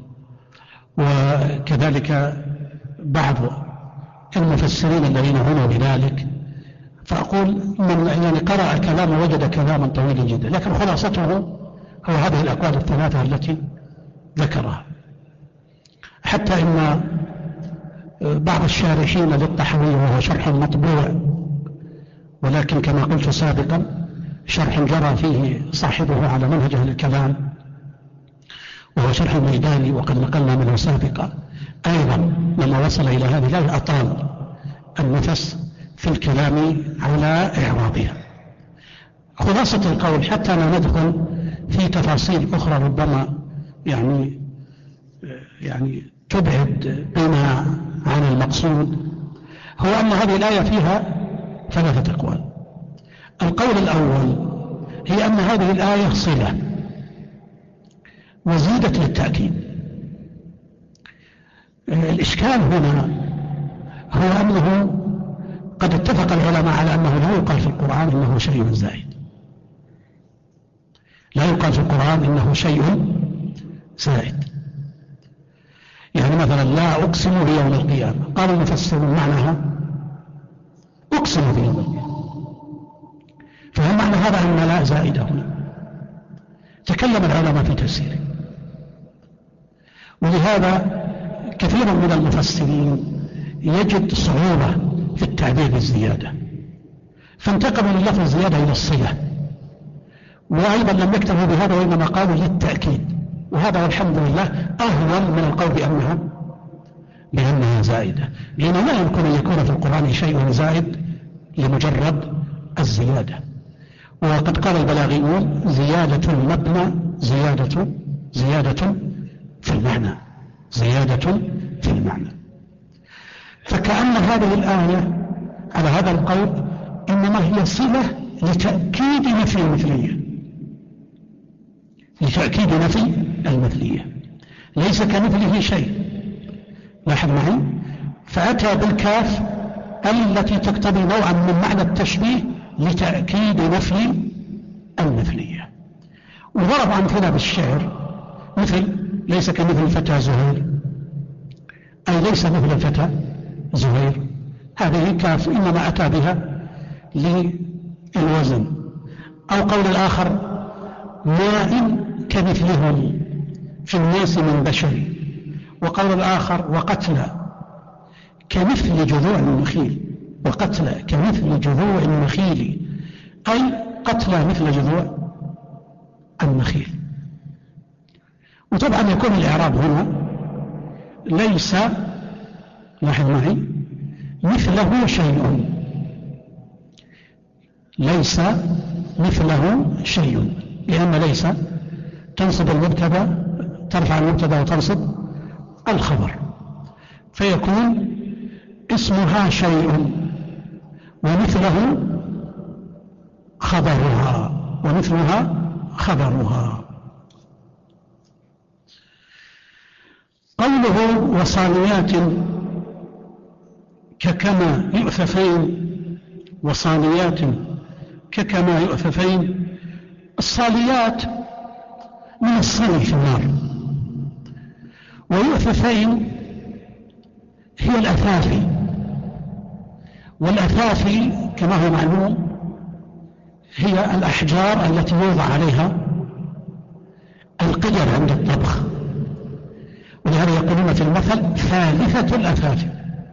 وكذلك بعض المفسرين الذين هنا بذلك، فأقول من يعني قرأ الكلام وجد كلاما طويلا جدا، لكن خلاصته هو هذه الأقوال الثلاثة التي ذكرها. حتى إن بعض الشارحين للطحاوي، وهو شرح مطبوع ولكن كما قلت سابقا شرح جرى فيه صاحبه على منهج أهل الكلام، وهو شرح الميداني وقد نقلنا منه سابقا، أيضا لما وصل إلى هذه الآية أطال النفس في الكلام على إعرابها. خلاصة القول حتى لا ندخل في تفاصيل أخرى ربما يعني تبعد بنا عن المقصود، هو أن هذه الآية فيها ثلاثة أقوال. القول الأول هي أن هذه الآية صلة وزيدت للتأكيد. الإشكال هنا هو أنه قد اتفق العلماء على أنه لا يقال في القرآن إنه شيء زائد، لا يقال في القرآن إنه شيء زائد. يعني مثلا لا أقسم بيوم القيامة، قال المفسرون معناها أقسم بيوم القيامة، فهم معنى هذا أن لا زائدة هنا. تكلم العلماء في تفسيره، ولهذا كثير من المفسرين يجد صعوبة في التعبير بالزيادة، فانتقلوا من لفظ الزيادة إلى الصلة، وأيضا لم يكتفوا بهذا وإنما قالوا للتأكيد، وهذا والحمد لله أهون من القول بأنها زائدة، لأنه لا يمكن أن يكون في القرآن شيء زائد لمجرد الزيادة. وقد قال البلاغيون: زيادة المبنى زيادة في المعنى، زيادة في المعنى. فكأن هذه الآية على هذا القول إنما هي صلة لتأكيد نفي المثلية، لتأكيد نفي المثلية. ليس كمثله شيء، لاحظ معي، فأتى بالكاف التي تقتضي نوعا من معنى التشبيه لتأكيد نفي المثلية. وضرب أمثلة بالشعر مثل ليس كمثل الفتى زهير، أي ليس مثل الفتى زهير، هذه كاف إنما أتى بها للوزن. أو قول الآخر ما إن كمثلهم في الناس من بشر، وقول الآخر وقتل كمثل جذوع النخيل، وقتل كمثل جذوع النخيل، أي قتل مثل جذوع النخيل. وطبعا يكون الإعراب هنا ليس، لاحظ معي، مثله شيء، ليس مثله شيء، لأن ليس تنصب المبتدا، ترفع المبتدا وتنصب الخبر، فيكون اسمها شيء ومثله خبرها، ومثلها خبرها. قوله وصانيات ككما يؤففين، وصانيات ككما يؤففين، الصاليات من الصني في النار، ويؤففين هي الأثافي، والأثافي كما هو معلوم هي الأحجار التي يوضع عليها القدر عند الطبخ، ولهذا يقولون في المثل ثالثة الأثافي،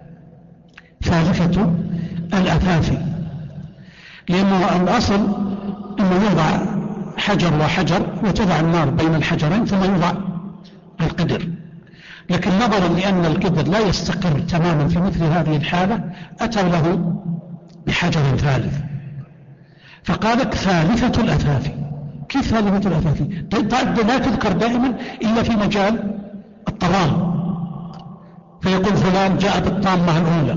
ثالثة الأثافي، لأنه الأصل أنه يوضع حجر وحجر وتضع النار بين الحجرين ثم يوضع القدر، لكن نظرا لأن القدر لا يستقر تماما في مثل هذه الحالة أتوا له بحجر ثالث، فقالت ثالثة الأثافي. كيف ثالثة الأثافي؟ لا تذكر دائما إلا في مجال الطرام، فيقول فلان جاء بالطامة الأولى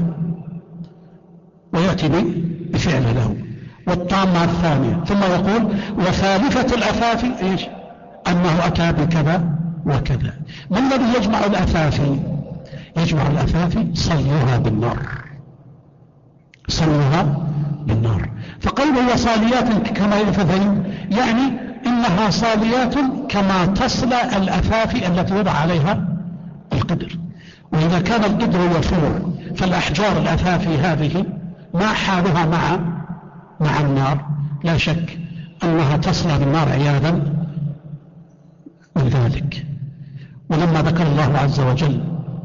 ويأتي بفعل له، والطامة الثانية، ثم يقول وثالثة الأثافي إيش؟ أنه أتى بكذا وكذا. ما الذي يجمع الأثافي؟ يجمع الأثافي صلوها بالنار، صلوها بالنار. فقوله وصاليات كما يؤففين يعني إنها صاليات كما تصلى الأثافي التي يضع عليها القدر. وإذا كان القدر يفور فالأحجار الأثافي هذه ما حالها مع النار؟ لا شك أنها تصلى بالنار عياذا من ذلك. ولما ذكر الله عز وجل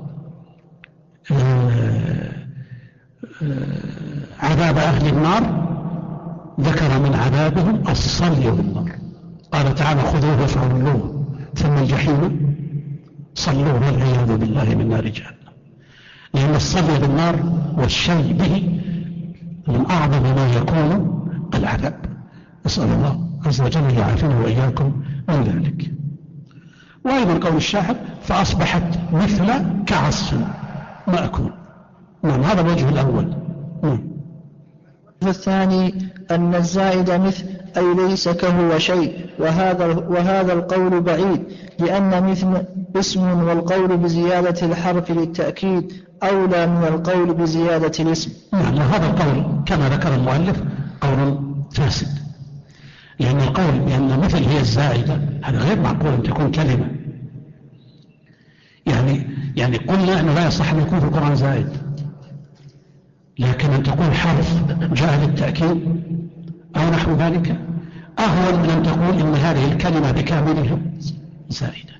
عذاب أهل النار ذكر من عذابهم الصلي بالنار، قال تعالى خذوه فغلوه ثم الجحيم صلوه والعياذ بالله من نار جهنم. لأن الصلي بالنار والشيء به من أعظم ما يكون العذاب، نسأل الله عز وجل أن يعافينا وإياكم من ذلك. وأيضا قول الشاعر فأصبحت مثل كعصف مأكول. نعم، هذا الوجه الأول. الثاني أن الزائد مثل أي ليس كهو شيء، وهذا القول بعيد، لأن مثل اسم والقول بزيادة الحرف للتأكيد أولى من القول بزيادة الاسم. نعم، هذا القول كما ذكر المؤلف قول فاسد، لأن القول بأن مثل هي الزائدة هذا غير معقول أن تكون كلمة. يعني قلنا أنه لا يصح أن يكون في القرآن زائد، لكن أن تكون حرف جاء للتأكيد أو نحو ذلك أهون من أن تقول إن هذه الكلمة بكاملها زائدة.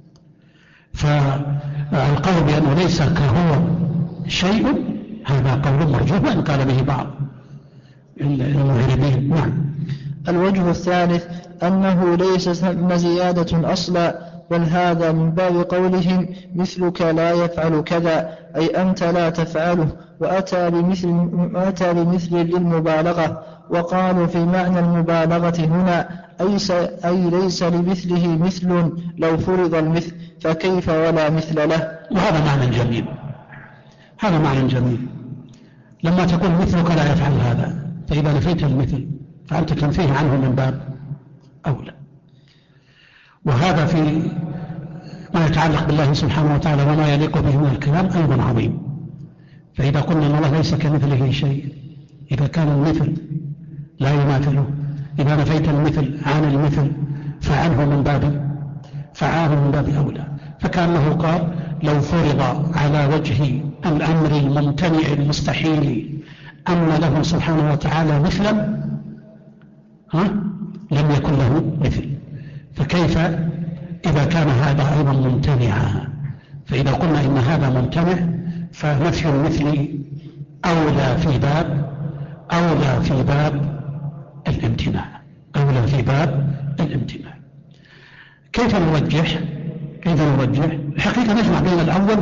فالقول بأنه ليس كهو شيء هذا قول مرجوح وإن قال به بعض المغربين. نعم. الوجه الثالث أنه ليس ثم زيادة أصلا، بل هذا من باب قولهم مثلك لا يفعل كذا، أي أنت لا تفعله، وأتى بمثل للمبالغة. وقالوا في معنى المبالغة هنا أي ليس لمثله مثل لو فرض المثل، فكيف ولا مثل له. وهذا معنى جميل، هذا معنى جميل. لما تقول مثلك لا يفعل هذا، فإذا نفيت المثل فأنت تنفيه عنه من باب أولى. وهذا في ما يتعلق بالله سبحانه وتعالى وما يليق به من الكلام أيضا عظيم. فإذا قلنا أن الله ليس كمثله شيء، إذا كان المثل لا يماثله، إذا نفيت المثل عن المثل فعنه من باب أولى. فكأنه قال لو فرض على وجه الأمر الممتنع المستحيل أن له سبحانه وتعالى مثلا لم يكن له مثل، فكيف إذا كان هذا أيضا ممتنعا؟ فإذا قلنا إن هذا ممتنع فنفي المثل أولى في باب الامتناع. كيف نرجح؟ الحقيقة نجمع بين الأول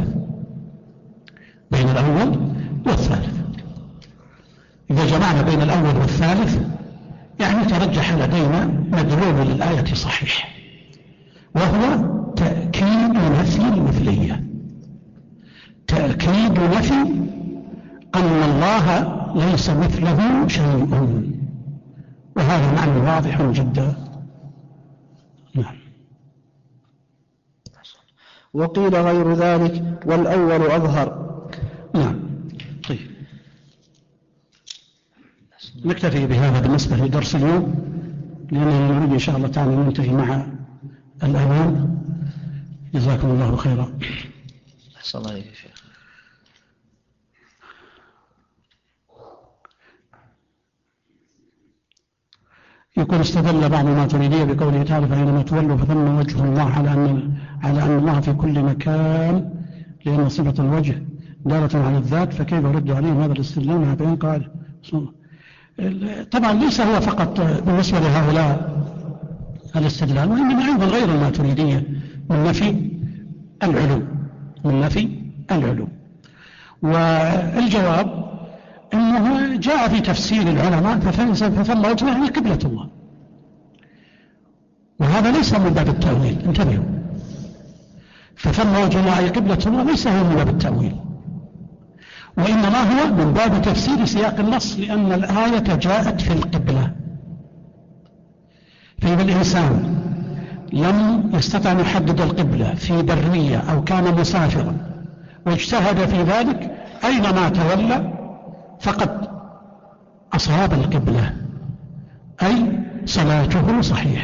والثالث. إذا جمعنا بين الأول والثالث يعني ترجح لدينا مدلول للآية صحيح، وهو تأكيد نفي المثلية، تأكيد نفي أن الله ليس مثله شيء، وهذا معنى واضح جدا. نعم. وقيل غير ذلك والأول أظهر. نعم. طيب نكتفي بهذا بالنسبة لدرس اليوم، لأننا نريد إن شاء الله تعالى ننتهي مع الأذان. جزاكم الله خيرا. أحسن الله إليك يا شيخ. يكون استدل بعض الماتريدية بقوله تعالى فأينما تولوا فثم وجه الله على أن الله في كل مكان، لأن صفة الوجه دالة على الذات، فكيف يرد عليهم هذا الاستدلال مع بيان قال. طبعا ليس هو فقط بالنسبة لهؤلاء الاستدلال، وإنما أيضا غير الماتريدية من نفي العلو. والجواب أنه جاء في تفسير العلماء فثم وجه يعني قبلة الله، وهذا ليس من باب التأويل. انتبهوا، فثم وجه الله أي قبلة الله ليس هو من باب التأويل، وإنما هو من باب تفسير سياق النص، لأن الآية جاءت في القبلة. فإذا الإنسان لم يستطع أن يحدد القبلة في برية أو كان مسافرا واجتهد في ذلك، أينما تولى فقد أصاب القبلة، أي صلاته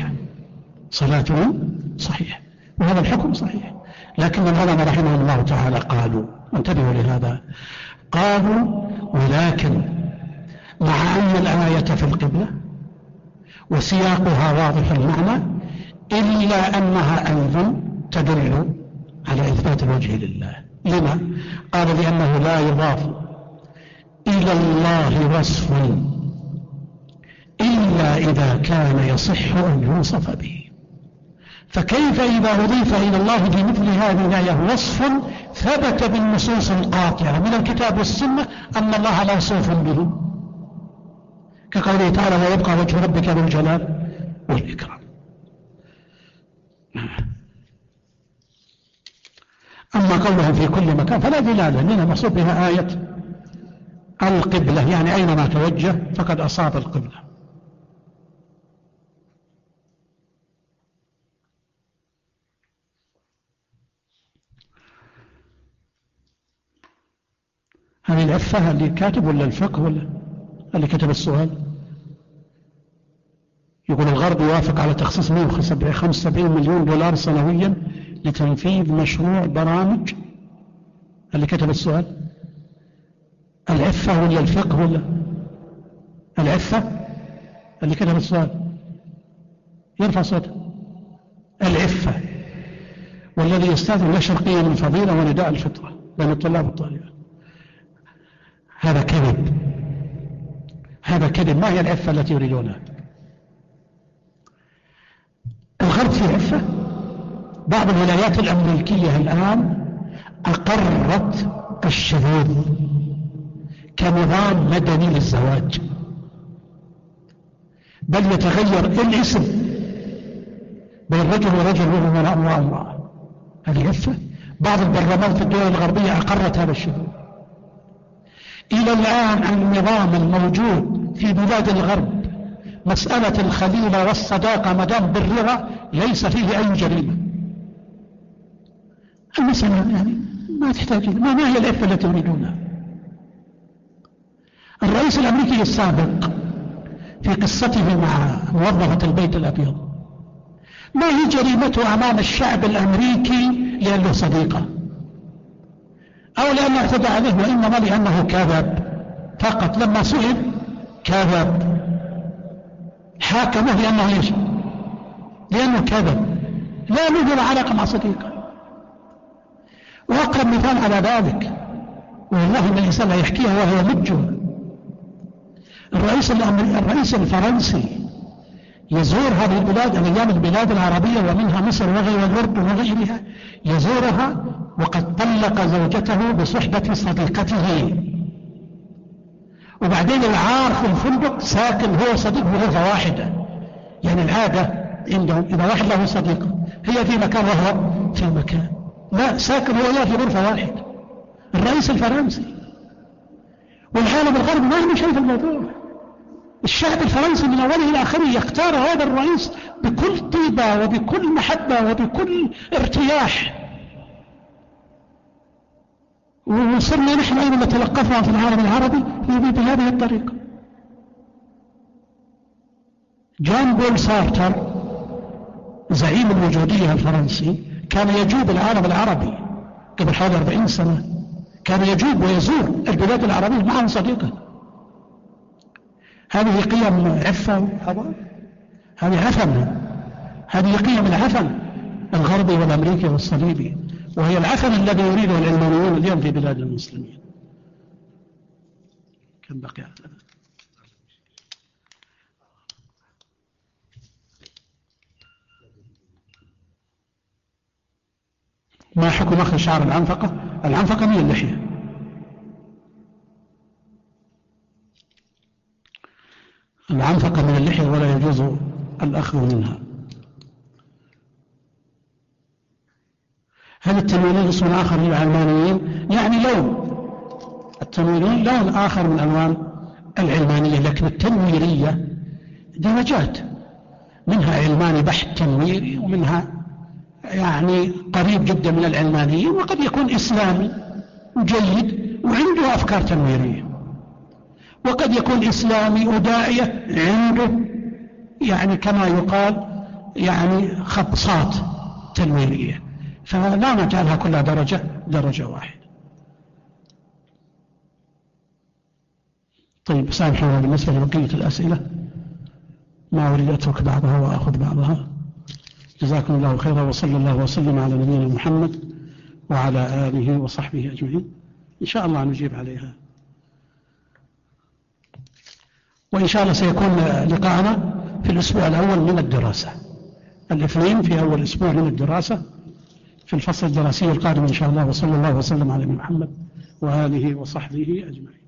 صحيحة، وهذا الحكم صحيح. لكن العلماء رحمهم الله تعالى قالوا، انتبهوا لهذا، قالوا ولكن مع أن الآية في القبلة وسياقها واضح المعنى، إلا أنها أيضا تدل على إثبات الوجه لله. لما؟ قال لأنه لا يضاف إلى الله وصف إلا إذا كان يصح أن يوصف به، فكيف إذا أضيف إلى الله في مثل هذه الآية وصف ثبت بالنصوص القاطعة من الكتاب والسنة أن الله لا يوصف به، كقوله تعالى ويبقى وجه ربك ذو الجلال والإكرام. أما قوله في كل مكان فلا دلالة، لأن المقصود بها آية القبلة، يعني أينما توجه فقد أصاب القبلة. هذه العفة اللي كاتب ولا الفقه ولا اللي كتب السؤال؟ يقول الغرب يوافق على تخصيص 175 مليون دولار سنويا لتنفيذ مشروع برامج. اللي كتب السؤال العفة ولا الفقه ولا العفة؟ اللي كتب السؤال يرفع صوته. العفة، والذي يستاذن لا شرقيا من فضيلة ونداء الفطرة بين الطلاب والطالبات. هذا كذب. ما هي العفة التي يريدونها؟ الغرب في عفة. بعض الولايات الأمريكية الآن أقرت الشذوذ كنظام مدني للزواج، بل يتغير الاسم بين رجل ورجل وامرأة. هذه عفة. بعض البرلمانات في الدول الغربية أقرت هذا الشذوذ. إلى الآن النظام الموجود في بلاد الغرب مسألة الخليلة والصداقة مدام بالرضا ليس فيه أي جريمة، المسألة يعني ما تحتاج، ما هي العفة التي يريدونها؟ الرئيس الأمريكي السابق في قصته مع موظفة البيت الأبيض ما هي جريمته أمام الشعب الأمريكي لأنه صديقه أو لأنه اعتدى عليه، وإنما لأنه كذب فقط. لما سئل كذب، حاكمه لأنه ايش؟ لأنه كذب، لا له علاقة مع صديقه. وأقرب مثال على ذلك والله إن الإنسان لا يحكيها وهو مجهول، الرئيس الفرنسي يزور هذه البلاد الأيام البلاد العربية ومنها مصر وغيرها والأردن وغيرها، يزورها وقد طلق زوجته بصحبة صديقته، وبعدين العار في الفندق ساكن هو صديق بغرفة واحدة. يعني العادة عندهم إذا واحد له صديق هي في مكان وهو في مكان، لا ساكن هو في غرفة واحدة. الرئيس الفرنسي والعالم الغربي ما هم شايف الموضوع. الشعب الفرنسي من أوله إلى آخره يختار هذا الرئيس بكل طيبة وبكل محبة وبكل ارتياح، وصرنا نحن أيضا نتلقفها في العالم العربي بهذه الطريقة. جان بول سارتر زعيم الوجودية الفرنسي كان يجوب العالم العربي قبل حوالي 40 سنة، كان يجوب ويزور البلاد العربية معه صديقه. هذه قيم عفة وحضارة، هذه عفن، هذه قيم العفن الغربي والأمريكي والصليبي، وهي العفن الذي يريده العلمانيون اليوم في بلاد المسلمين. كم بقي؟ ما حكم أخذ شعر العنفقة؟ العنفقة من اللحية. العنفقة من اللحية ولا يجوز الأخذ منها. هل التنويرين اسم آخر للعلمانيين؟ يعني لون التنويرين لون آخر من ألوان العلمانية، لكن التنويرية درجات، منها علماني بحت تنويري، ومنها يعني قريب جدا من العلمانيين، وقد يكون إسلامي جيد وعنده أفكار تنويرية، وقد يكون إسلامي وداعية عنده يعني كما يقال يعني خبصات تنويرية، فلا نجعلها كلها درجة واحدة. طيب سامحونا بالنسبة لبقية الأسئلة، ما أريد أترك بعضها وأخذ بعضها. جزاكم الله خيرا، وصلى الله وسلم على نبينا محمد وعلى آله وصحبه أجمعين. إن شاء الله نجيب عليها، وإن شاء الله سيكون لقاءنا في الأسبوع الأول من الدراسة، الاثنين في أول أسبوع من الدراسة في الفصل الدراسي القادم إن شاء الله. وصلى الله وسلم على محمد وآله وصحبه أجمعين.